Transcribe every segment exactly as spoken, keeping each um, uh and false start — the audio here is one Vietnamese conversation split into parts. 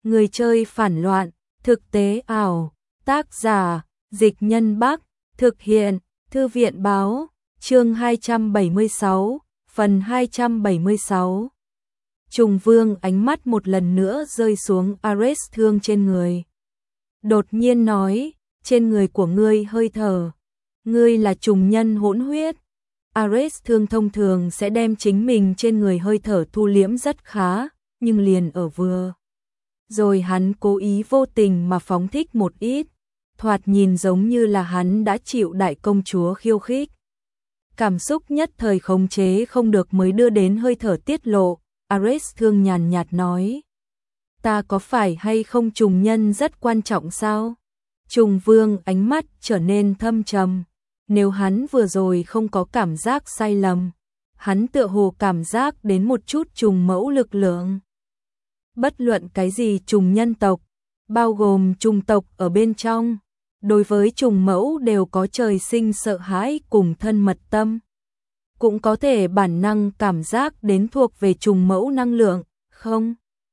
Người chơi phản loạn, thực tế ảo, tác giả, Dịch Nhân Bắc, thực hiện, Thư viện báo, chương hai trăm bảy mươi sáu, phần hai trăm bảy mươi sáu. Trùng Vương ánh mắt một lần nữa rơi xuống Ares thương trên người. Đột nhiên nói, trên người của ngươi hơi thở, ngươi là trùng nhân hỗn huyết. Ares thương thông thường sẽ đem chính mình trên người hơi thở thu liễm rất khá, nhưng liền ở vừa rồi hắn cố ý vô tình mà phóng thích một ít, thoạt nhìn giống như là hắn đã chịu đại công chúa khiêu khích. Cảm xúc nhất thời khống chế không được mới đưa đến hơi thở tiết lộ, Ares thương nhàn nhạt nói. Ta có phải hay không trùng nhân rất quan trọng sao? Trùng Vương ánh mắt trở nên thâm trầm. Nếu hắn vừa rồi không có cảm giác sai lầm, hắn tựa hồ cảm giác đến một chút trùng mẫu lực lượng. Bất luận cái gì trùng nhân tộc, bao gồm trùng tộc ở bên trong, đối với trùng mẫu đều có trời sinh sợ hãi cùng thân mật tâm. Cũng có thể bản năng cảm giác đến thuộc về trùng mẫu năng lượng, không?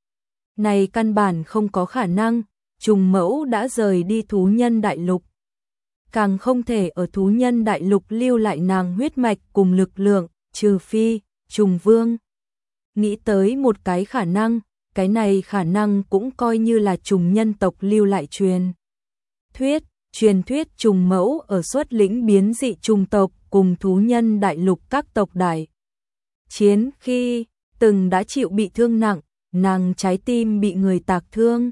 Này căn bản không có khả năng, trùng mẫu đã rời đi thú nhân đại lục. Càng không thể ở thú nhân đại lục lưu lại nàng huyết mạch cùng lực lượng, trừ phi, Trùng Vương nghĩ tới một cái khả năng, cái này khả năng cũng coi như là trùng nhân tộc lưu lại truyền thuyết, truyền thuyết trùng mẫu ở xuất lĩnh biến dị trùng tộc cùng thú nhân đại lục các tộc đại chiến khi từng đã chịu bị thương nặng, nàng trái tim bị người tạc thương,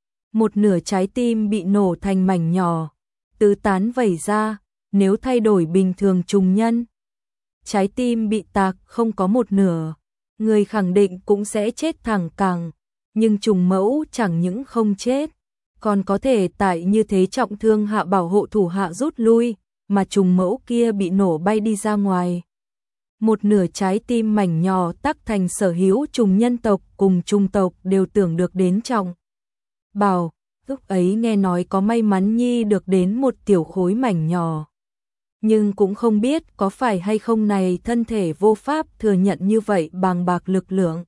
một nửa trái tim bị nổ thành mảnh nhỏ, tứ tán vẩy ra. Nếu thay đổi bình thường trùng nhân, trái tim bị tạc không có một nửa, người khẳng định cũng sẽ chết thẳng cẳng, nhưng trùng mẫu chẳng những không chết, còn có thể tại như thế trọng thương hạ bảo hộ thủ hạ rút lui, mà trùng mẫu kia bị nổ bay đi ra ngoài. Một nửa trái tim mảnh nhỏ tắc thành sở hữu trùng nhân tộc cùng trùng tộc đều tưởng được đến trọng bảo, lúc ấy nghe nói có may mắn nhi được đến một tiểu khối mảnh nhỏ. Nhưng cũng không biết có phải hay không này thân thể vô pháp thừa nhận như vậy bàng bạc lực lượng.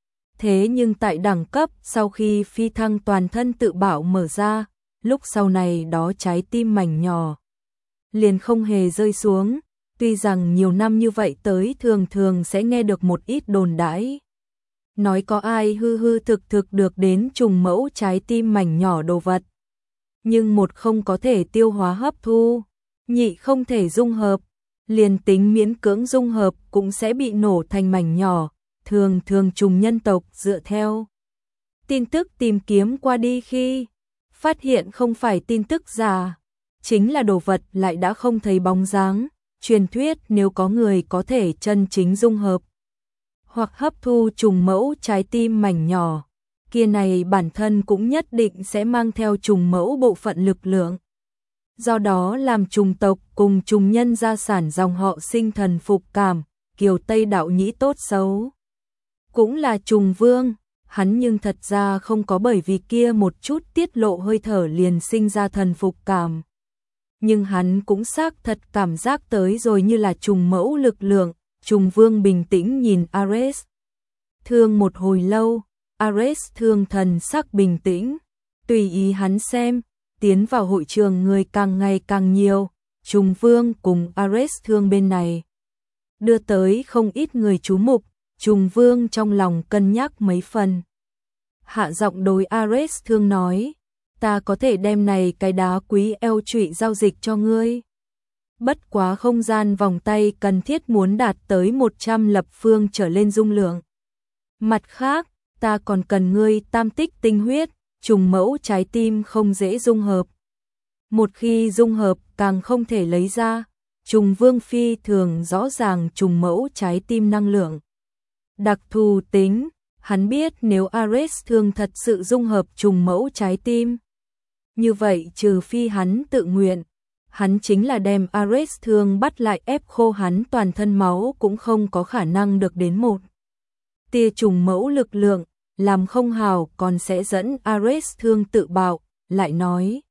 Thế nhưng tại đẳng cấp sau khi phi thăng toàn thân tự bảo mở ra, lúc sau này đó trái tim mảnh nhỏ liền không hề rơi xuống, tuy rằng nhiều năm như vậy tới thường thường sẽ nghe được một ít đồn đãi. Nói có ai hư hư thực thực được đến trùng mẫu trái tim mảnh nhỏ đồ vật. Nhưng một không có thể tiêu hóa hấp thu, nhị không thể dung hợp, liền tính miễn cưỡng dung hợp cũng sẽ bị nổ thành mảnh nhỏ. Thường thường trùng nhân tộc dựa theo tin tức tìm kiếm qua đi khi phát hiện không phải tin tức giả, chính là đồ vật lại đã không thấy bóng dáng. Truyền thuyết nếu có người có thể chân chính dung hợp hoặc hấp thu trùng mẫu trái tim mảnh nhỏ, kia này bản thân cũng nhất định sẽ mang theo trùng mẫu bộ phận lực lượng. Do đó làm trùng tộc cùng trùng nhân gia sản dòng họ sinh thần phục cảm, kiều Tây đạo nhĩ tốt xấu. Cũng là Trùng Vương, hắn nhưng thật ra không có bởi vì kia một chút tiết lộ hơi thở liền sinh ra thần phục cảm. Nhưng hắn cũng xác thật cảm giác tới rồi như là trùng mẫu lực lượng. Trùng Vương bình tĩnh nhìn Ares thương một hồi lâu, Ares thương thần sắc bình tĩnh, tùy ý hắn xem, tiến vào hội trường người càng ngày càng nhiều, Trùng Vương cùng Ares thương bên này đưa tới không ít người chú mục. Trùng Vương trong lòng cân nhắc mấy phần, hạ giọng đối Ares thương nói, ta có thể đem này cái đá quý eo trụy giao dịch cho ngươi. Bất quá không gian vòng tay cần thiết muốn đạt tới một trăm lập phương trở lên dung lượng. Mặt khác, ta còn cần ngươi tam tích tinh huyết, trùng mẫu trái tim không dễ dung hợp. Một khi dung hợp càng không thể lấy ra. Trùng Vương phi thường rõ ràng trùng mẫu trái tim năng lượng đặc thù tính, hắn biết nếu Ares thương thật sự dung hợp trùng mẫu trái tim, như vậy trừ phi hắn tự nguyện, hắn chính là đem Ares thương bắt lại ép khô hắn toàn thân máu cũng không có khả năng được đến một tia trùng mẫu lực lượng, làm không hào còn sẽ dẫn Ares thương tự bạo. Lại nói,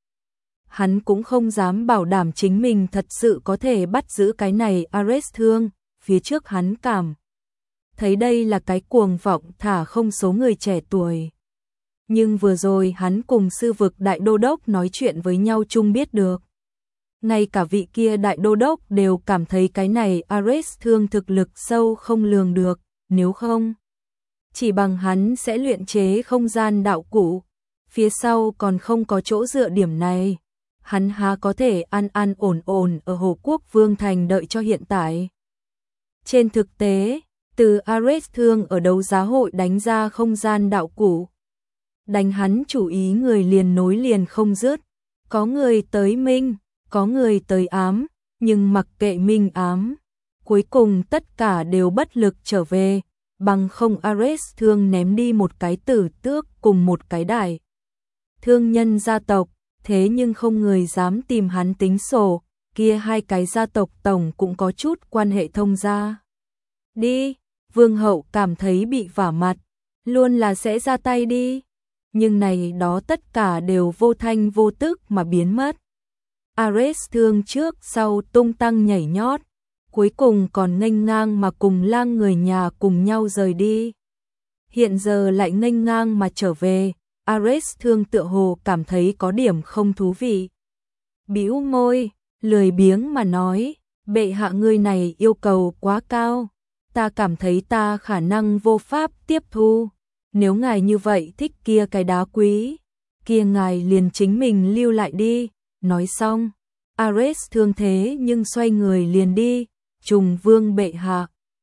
hắn cũng không dám bảo đảm chính mình thật sự có thể bắt giữ cái này Ares thương, phía trước hắn cảm thấy đây là cái cuồng vọng thả không số người trẻ tuổi. Nhưng vừa rồi hắn cùng sư vực đại đô đốc nói chuyện với nhau chung biết được. Ngay cả vị kia đại đô đốc đều cảm thấy cái này Ares Thương thực lực sâu không lường được, nếu không, chỉ bằng hắn sẽ luyện chế không gian đạo cụ, phía sau còn không có chỗ dựa điểm này. Hắn há có thể an an ổn ổn ở Hồ Quốc Vương Thành đợi cho hiện tại. Trên thực tế, từ Ares Thương ở đấu giá hội đánh ra không gian đạo cụ, đánh hắn chủ ý người liền nối liền không dứt, có người tới minh, có người tới ám, nhưng mặc kệ minh ám, cuối cùng tất cả đều bất lực trở về, bằng không Ares Thương ném đi một cái tử tước cùng một cái đại thương nhân gia tộc, thế nhưng không người dám tìm hắn tính sổ, kia hai cái gia tộc tổng cũng có chút quan hệ thông gia. Đi, Vương hậu cảm thấy bị vả mặt, luôn là sẽ ra tay đi, nhưng này đó tất cả đều vô thanh vô tức mà biến mất. Ares Thương trước sau tung tăng nhảy nhót, cuối cùng còn nghênh ngang mà cùng lang người nhà cùng nhau rời đi. Hiện giờ lại nghênh ngang mà trở về, Ares Thương tựa hồ cảm thấy có điểm không thú vị. Bĩu môi, lười biếng mà nói, bệ hạ ngươi này yêu cầu quá cao, ta cảm thấy ta khả năng vô pháp tiếp thu. Nếu ngài như vậy thích kia cái đá quý, kia ngài liền chính mình lưu lại đi. Nói xong, Ares Thương thế nhưng xoay người liền đi. Trùng Vương bệ hạ,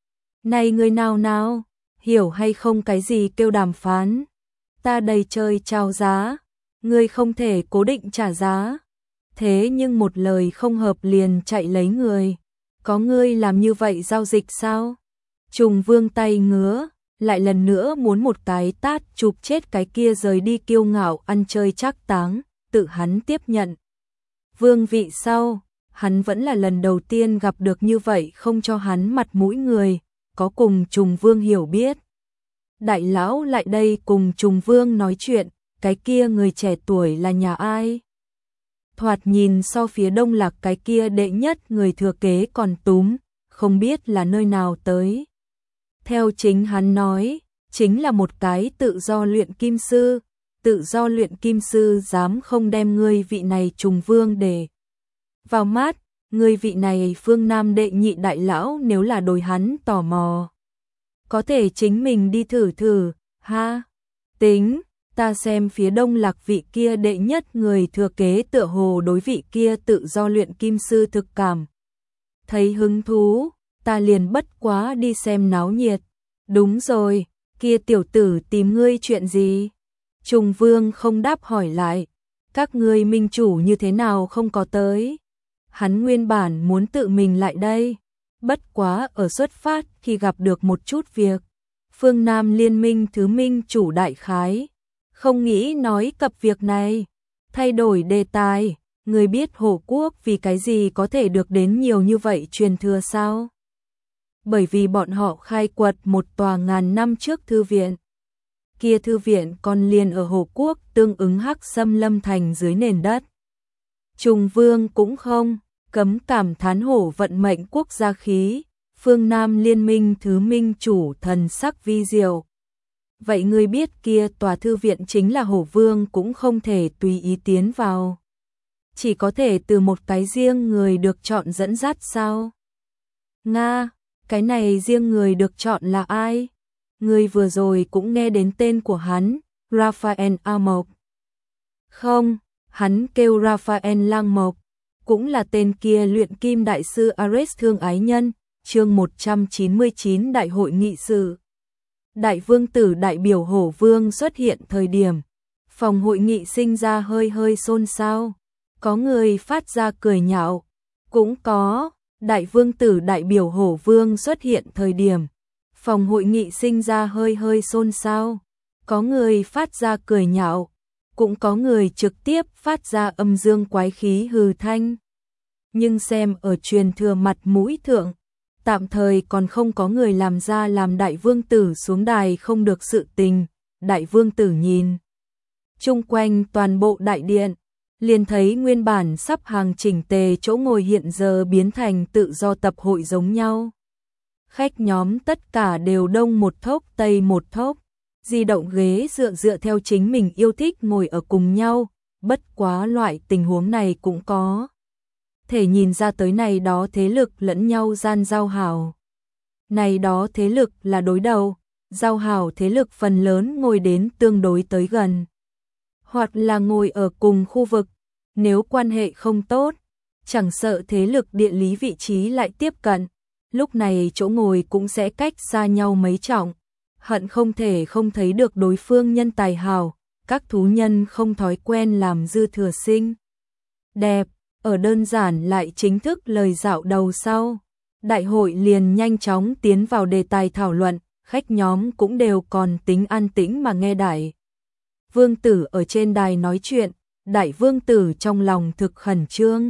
này người nào nào, hiểu hay không cái gì kêu đàm phán, ta đầy chơi trao giá, ngươi không thể cố định trả giá, thế nhưng một lời không hợp liền chạy lấy người, có ngươi làm như vậy giao dịch sao? Trùng Vương tay ngứa, lại lần nữa muốn một cái tát chụp chết cái kia rời đi kiêu ngạo ăn chơi trác táng, tự hắn tiếp nhận vương vị sau. Hắn vẫn là lần đầu tiên gặp được như vậy không cho hắn mặt mũi người, có cùng Trùng Vương hiểu biết. Đại lão lại đây cùng Trùng Vương nói chuyện, cái kia người trẻ tuổi là nhà ai? Thoạt nhìn so phía Đông Lạc cái kia đệ nhất người thừa kế còn túm, không biết là nơi nào tới. Theo chính hắn nói, chính là một cái tự do luyện kim sư, tự do luyện kim sư dám không đem ngươi vị này Trùng Vương để vào mắt, người vị này phương Nam đệ nhị đại lão nếu là đối hắn tò mò, có thể chính mình đi thử thử, ha, tính, ta xem phía Đông Lạc vị kia đệ nhất người thừa kế tựa hồ đối vị kia tự do luyện kim sư thực cảm. Thấy hứng thú, ta liền bất quá đi xem náo nhiệt, đúng rồi, kia tiểu tử tìm ngươi chuyện gì? Trùng Vương không đáp hỏi lại, các ngươi minh chủ như thế nào không có tới? Hắn nguyên bản muốn tự mình lại đây, bất quá ở xuất phát khi gặp được một chút việc. Phương Nam liên minh thứ minh chủ đại khái, không nghĩ nói cập việc này, thay đổi đề tài, người biết Hồ Quốc vì cái gì có thể được đến nhiều như vậy truyền thừa sao? Bởi vì bọn họ khai quật một tòa ngàn năm trước thư viện. Kia thư viện còn liền ở Hồ Quốc tương ứng Hắc Xâm Lâm Thành dưới nền đất. Trùng Vương cũng không cấm cảm thán hổ vận mệnh quốc gia khí, phương Nam liên minh thứ minh chủ thần sắc vi diệu. Vậy ngươi biết kia tòa thư viện chính là Hổ Vương cũng không thể tùy ý tiến vào. Chỉ có thể từ một cái riêng người được chọn dẫn dắt sao? Nga, cái này riêng người được chọn là ai? Ngươi vừa rồi cũng nghe đến tên của hắn, Raphael Amok. Không, hắn kêu Raphael Lang Mộc. Cũng là tên kia luyện kim đại sư Ares Thương ái nhân, chương một trăm chín mươi chín đại hội nghị sự. Đại vương tử đại biểu Hổ Vương xuất hiện thời điểm, phòng hội nghị sinh ra hơi hơi xôn xao, có người phát ra cười nhạo, cũng có, đại vương tử đại biểu Hổ Vương xuất hiện thời điểm, phòng hội nghị sinh ra hơi hơi xôn xao, có người phát ra cười nhạo, cũng có người trực tiếp phát ra âm dương quái khí hừ thanh. Nhưng xem ở truyền thừa mặt mũi thượng, tạm thời còn không có người làm ra làm đại vương tử xuống đài không được sự tình. Đại vương tử nhìn chung quanh toàn bộ đại điện, liền thấy nguyên bản sắp hàng chỉnh tề chỗ ngồi hiện giờ biến thành tự do tập hội giống nhau. Khách nhóm tất cả đều đông một thốc tây một thốc, di động ghế dựa dựa theo chính mình yêu thích ngồi ở cùng nhau, bất quá loại tình huống này cũng có thể nhìn ra tới này đó thế lực lẫn nhau gian giao hảo. Này đó thế lực là đối đầu, giao hảo thế lực phần lớn ngồi đến tương đối tới gần, hoặc là ngồi ở cùng khu vực, nếu quan hệ không tốt, chẳng sợ thế lực địa lý vị trí lại tiếp cận, lúc này chỗ ngồi cũng sẽ cách xa nhau mấy trọng, hận không thể không thấy được đối phương nhân tài hảo, các thú nhân không thói quen làm dư thừa xinh đẹp, ở đơn giản lại chính thức lời dạo đầu sau. Đại hội liền nhanh chóng tiến vào đề tài thảo luận, khách nhóm cũng đều còn tính an tĩnh mà nghe đại vương tử ở trên đài nói chuyện, đại vương tử trong lòng thực khẩn trương.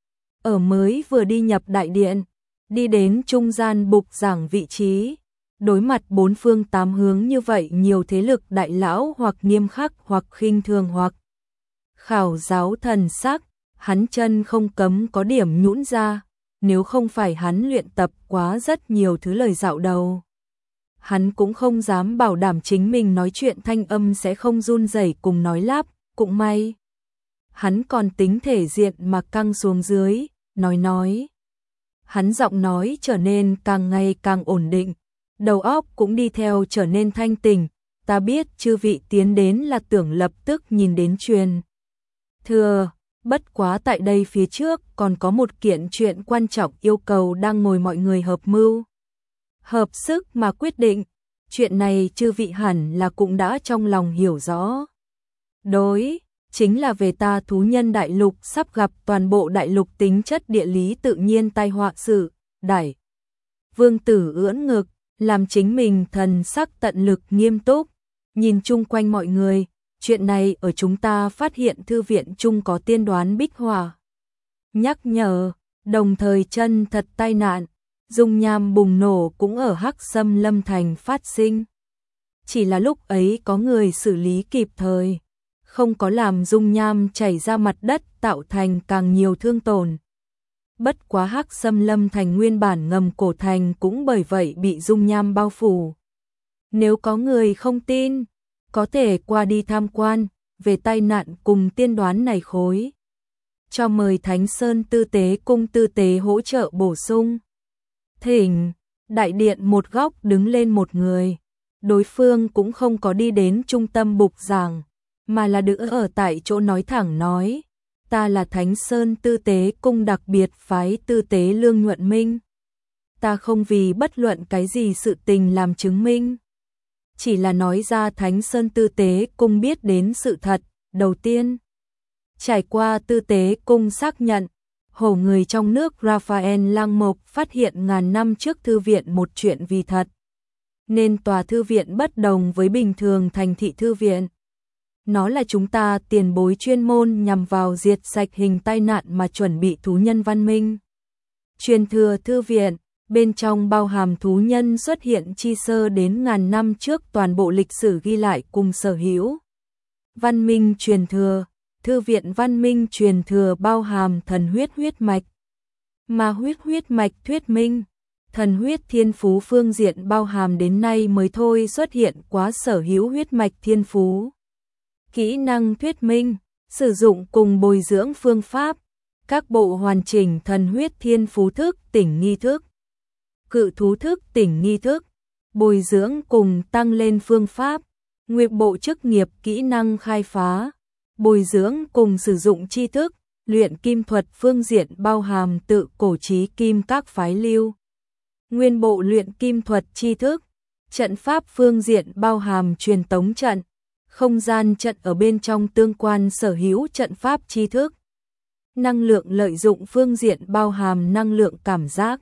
Ở mới vừa đi nhập đại điện, đi đến trung gian bục giảng vị trí, đối mặt bốn phương tám hướng như vậy nhiều thế lực đại lão hoặc nghiêm khắc hoặc khinh thường hoặc khảo giáo thần sắc, hắn chân không cấm có điểm nhũn ra, nếu không phải hắn luyện tập quá rất nhiều thứ lời dạo đầu. Hắn cũng không dám bảo đảm chính mình nói chuyện thanh âm sẽ không run rẩy cùng nói lắp, cũng may. Hắn còn tính thể diện mà căng xuống dưới, nói nói. Hắn giọng nói trở nên càng ngày càng ổn định, đầu óc cũng đi theo trở nên thanh tỉnh, ta biết chư vị tiến đến là tưởng lập tức nhìn đến truyền thừa, bất quá tại đây phía trước còn có một kiện chuyện quan trọng yêu cầu đang ngồi mọi người hợp mưu, hợp sức mà quyết định, chuyện này chư vị hẳn là cũng đã trong lòng hiểu rõ. Đối, chính là về ta thú nhân đại lục sắp gặp toàn bộ đại lục tính chất địa lý tự nhiên tai họa sự, đại. Vương tử ưỡn ngực, làm chính mình thần sắc tận lực nghiêm túc, nhìn chung quanh mọi người, chuyện này ở chúng ta phát hiện thư viện chung có tiên đoán bích hỏa. Nhắc nhở, đồng thời chân thật tai nạn, dung nham bùng nổ cũng ở Hắc Sâm Lâm Thành phát sinh. Chỉ là lúc ấy có người xử lý kịp thời, không có làm dung nham chảy ra mặt đất tạo thành càng nhiều thương tổn. Bất quá Hắc Sâm Lâm Thành nguyên bản ngầm cổ thành cũng bởi vậy bị dung nham bao phủ. Nếu có người không tin, có thể qua đi tham quan, về tai nạn cùng tiên đoán này khối. Cho mời Thánh Sơn Tư Tế Cung Tư Tế hỗ trợ bổ sung. Thỉnh, đại điện một góc đứng lên một người. Đối phương cũng không có đi đến trung tâm bục giảng, mà là đứng ở tại chỗ nói thẳng nói. Ta là Thánh Sơn Tư Tế Cung đặc biệt phái Tư Tế Lương Nhuận Minh. Ta không vì bất luận cái gì sự tình làm chứng minh. Chỉ là nói ra Thánh Sơn Tư Tế Cung biết đến sự thật. Đầu tiên, trải qua Tư Tế Cung xác nhận, hổ người trong nước Raphael Lang Mộc phát hiện ngàn năm trước thư viện một chuyện vì thật. Nên tòa thư viện bất đồng với bình thường thành thị thư viện. Nó là chúng ta tiền bối chuyên môn nhằm vào diệt sạch hình tai nạn mà chuẩn bị thú nhân văn minh. Truyền thừa thư viện, bên trong bao hàm thú nhân xuất hiện chi sơ đến ngàn năm trước toàn bộ lịch sử ghi lại cùng sở hữu. Văn minh truyền thừa, thư viện văn minh truyền thừa bao hàm thần huyết huyết mạch. Mà huyết huyết mạch thuyết minh, thần huyết thiên phú phương diện bao hàm đến nay mới thôi xuất hiện quá sở hữu huyết mạch thiên phú. Kỹ năng thuyết minh, sử dụng cùng bồi dưỡng phương pháp, các bộ hoàn chỉnh thần huyết thiên phú thức tỉnh nghi thức, cự thú thức tỉnh nghi thức, bồi dưỡng cùng tăng lên phương pháp, nguyệt bộ chức nghiệp kỹ năng khai phá, bồi dưỡng cùng sử dụng tri thức, luyện kim thuật phương diện bao hàm tự cổ chí kim các phái lưu. Nguyên bộ luyện kim thuật tri thức, trận pháp phương diện bao hàm truyền tống trận, không gian trận ở bên trong tương quan sở hữu trận pháp tri thức. Năng lượng lợi dụng phương diện bao hàm năng lượng cảm giác,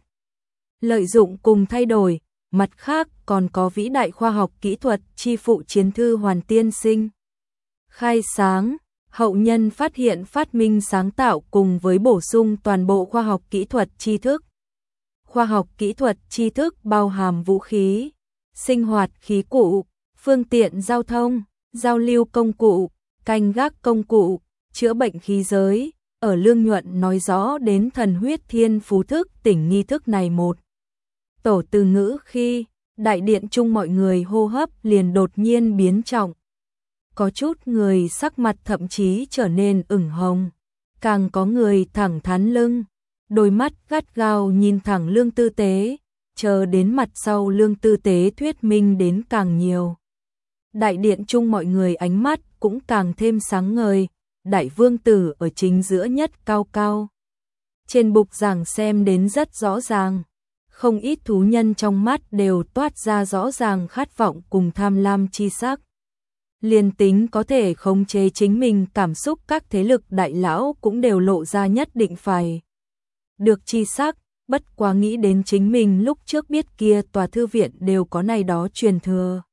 lợi dụng cùng thay đổi, mặt khác còn có vĩ đại khoa học kỹ thuật chi phụ chiến thư hoàn tiên sinh. Khai sáng, hậu nhân phát hiện phát minh sáng tạo cùng với bổ sung toàn bộ khoa học kỹ thuật tri thức. Khoa học kỹ thuật tri thức bao hàm vũ khí, sinh hoạt khí cụ, phương tiện giao thông, giao lưu công cụ, canh gác công cụ, chữa bệnh khí giới. Ở Lương Nhuận nói rõ đến thần huyết thiên phú thức tỉnh nghi thức này một tổ từ ngữ khi Đại điện chung mọi người hô hấp liền đột nhiên biến trọng. Có chút người sắc mặt thậm chí trở nên ửng hồng, càng có người thẳng thắn lưng, đôi mắt gắt gao nhìn thẳng Lương Tư Tế, chờ đến mặt sau Lương Tư Tế thuyết minh đến càng nhiều. Đại điện chung mọi người ánh mắt cũng càng thêm sáng ngời, Đại Vương Tử ở chính giữa nhất cao cao. Trên bục giảng xem đến rất rõ ràng, không ít thú nhân trong mắt đều toát ra rõ ràng khát vọng cùng tham lam chi sắc. Liên tính có thể khống chế chính mình cảm xúc, các thế lực đại lão cũng đều lộ ra nhất định phải được chi sắc, bất quá nghĩ đến chính mình lúc trước biết kia tòa thư viện đều có này đó truyền thừa.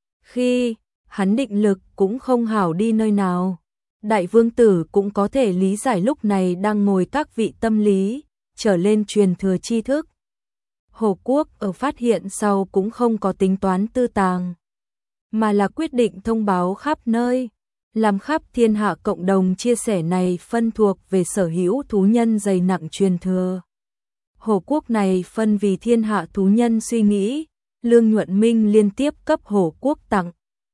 Khi hắn định lực cũng không hảo đi nơi nào, Đại Vương Tử cũng có thể lý giải lúc này đang ngồi các vị tâm lý, trở lên truyền thừa tri thức. Hồ Quốc ở phát hiện sau cũng không có tính toán tư tàng, mà là quyết định thông báo khắp nơi, làm khắp thiên hạ cộng đồng chia sẻ này phân thuộc về sở hữu thú nhân dày nặng truyền thừa. Hồ Quốc này phân vì thiên hạ thú nhân suy nghĩ, Lương Nhuận Minh liên tiếp cấp Hồ Quốc tặng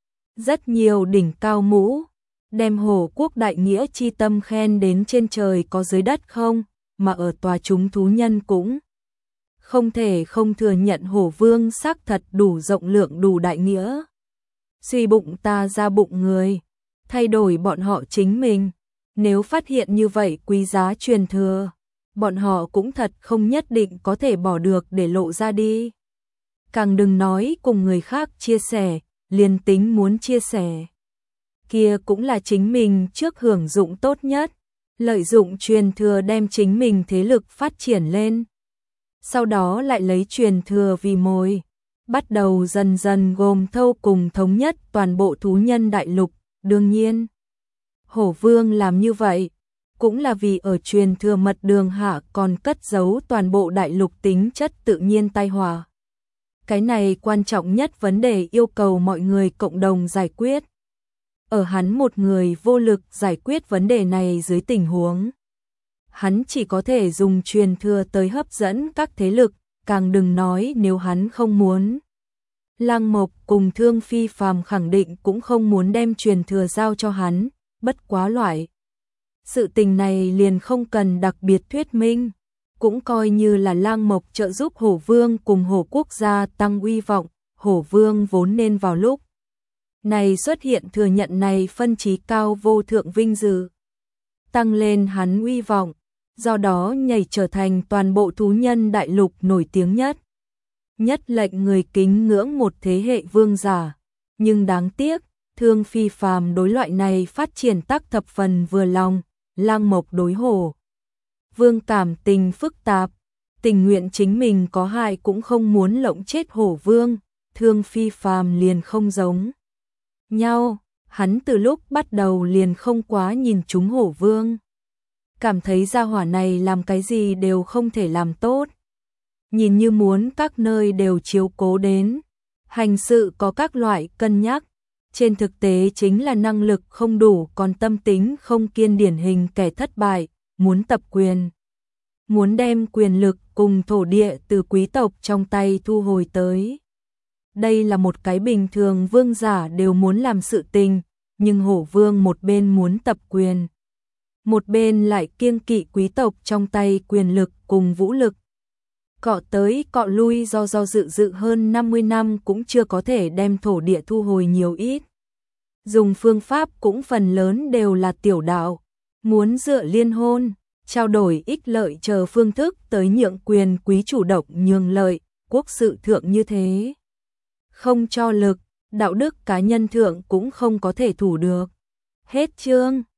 rất nhiều đỉnh cao mũ, đem Hồ Quốc đại nghĩa chi tâm khen đến trên trời có dưới đất không, mà ở tòa chúng thú nhân cũng không thể không thừa nhận Hổ Vương xác thật đủ rộng lượng đủ đại nghĩa. Suy bụng ta ra bụng người, thay đổi bọn họ chính mình, nếu phát hiện như vậy quý giá truyền thừa, bọn họ cũng thật không nhất định có thể bỏ được để lộ ra đi. Càng đừng nói cùng người khác chia sẻ, liền tính muốn chia sẻ, kia cũng là chính mình trước hưởng dụng tốt nhất, lợi dụng truyền thừa đem chính mình thế lực phát triển lên. Sau đó lại lấy truyền thừa vì mồi, bắt đầu dần dần gồm thâu cùng thống nhất toàn bộ thú nhân đại lục. Đương nhiên, Hổ Vương làm như vậy, cũng là vì ở truyền thừa mật đường hạ còn cất giấu toàn bộ đại lục tính chất tự nhiên tai họa. Cái này quan trọng nhất vấn đề yêu cầu mọi người cộng đồng giải quyết. Ở hắn một người vô lực giải quyết vấn đề này dưới tình huống, hắn chỉ có thể dùng truyền thừa tới hấp dẫn các thế lực, càng đừng nói nếu hắn không muốn. Lăng Mộc cùng Thương Phi Phàm khẳng định cũng không muốn đem truyền thừa giao cho hắn, bất quá loại sự tình này liền không cần đặc biệt thuyết minh, cũng coi như là Lăng Mộc trợ giúp Hổ Vương cùng Hổ Quốc gia tăng uy vọng. Hổ Vương vốn nên vào lúc này xuất hiện thừa nhận này phân trí cao vô thượng vinh dự, tăng lên hắn uy vọng, do đó nhảy trở thành toàn bộ thú nhân đại lục nổi tiếng nhất. Nhất lệnh người kính ngưỡng một thế hệ vương giả, nhưng đáng tiếc, Thương Phi Phàm đối loại này phát triển tác thập phần vừa lòng, Lăng Mộc đối Hổ Vương cảm tình phức tạp, tình nguyện chính mình có hại cũng không muốn lộng chết Hổ Vương. Thương Phi Phàm liền không giống nhau, hắn từ lúc bắt đầu liền không quá nhìn trúng Hổ Vương, cảm thấy gia hỏa này làm cái gì đều không thể làm tốt, nhìn như muốn các nơi đều chiếu cố đến, hành sự có các loại cân nhắc, trên thực tế chính là năng lực không đủ, còn tâm tính không kiên, điển hình kẻ thất bại, muốn tập quyền, muốn đem quyền lực cùng thổ địa từ quý tộc trong tay thu hồi tới. Đây là một cái bình thường vương giả đều muốn làm sự tình, nhưng Hổ Vương một bên muốn tập quyền, một bên lại kiêng kỵ quý tộc trong tay quyền lực cùng vũ lực. Cọ tới cọ lui do do dự dự hơn năm mươi năm cũng chưa có thể đem thổ địa thu hồi nhiều ít. Dùng phương pháp cũng phần lớn đều là tiểu đạo, muốn dựa liên hôn, trao đổi ích lợi chờ phương thức tới nhượng quyền quý chủ động nhường lợi, quốc sự thượng như thế. Không cho lực, đạo đức cá nhân thượng cũng không có thể thủ được. Hết chương.